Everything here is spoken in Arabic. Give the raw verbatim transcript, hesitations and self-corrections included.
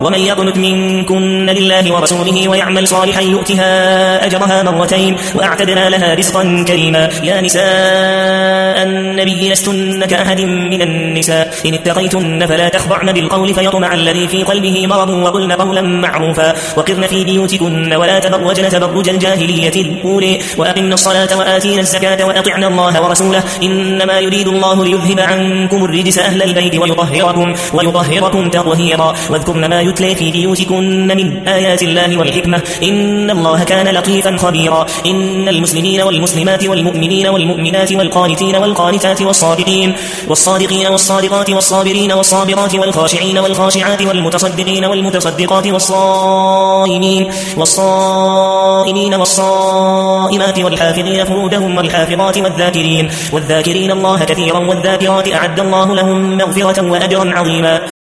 ومن يقنت منكن لله ورسوله ويعمل صالحا يؤتها أجرها مرتين وأعتدنا لها رزقا كريما. يا نساء النبي لستن كأحد من النساء إن اتقيتن فلا تخضعن بالقول فيطمع الذي في قلبه مرض وقلن قولا معروفا وقرن في بيوتكن ولا تبرجن تبرج الجاهلية الأولى وأقمن الصلاة وآتينا الزكاة وأطعنا الله ورسوله إنما يريد الله ليذهب عنكم الرجس أهل البيت ويطهركم, ويطهركم تطهيرا واذكرن ما يتلى في بيوتكن من آيات الله والحكمة إن الله كان لطيفا خبيرا. إن المسلمين والمسلمات والمؤمنين والمؤمنات والقانتين والقانتات والصادقين والصادقين والصادقات والصابرين والصابرات والخاشعين والخاشعات والمتصدقين والمتصدقات والصائمين والصائمين والصائمات والحافظين فروجهم والحافظات والذاكرين والذاكرين الله كثيرا والذاكرات أعد الله لهم مغفرة وأجرا عظيما.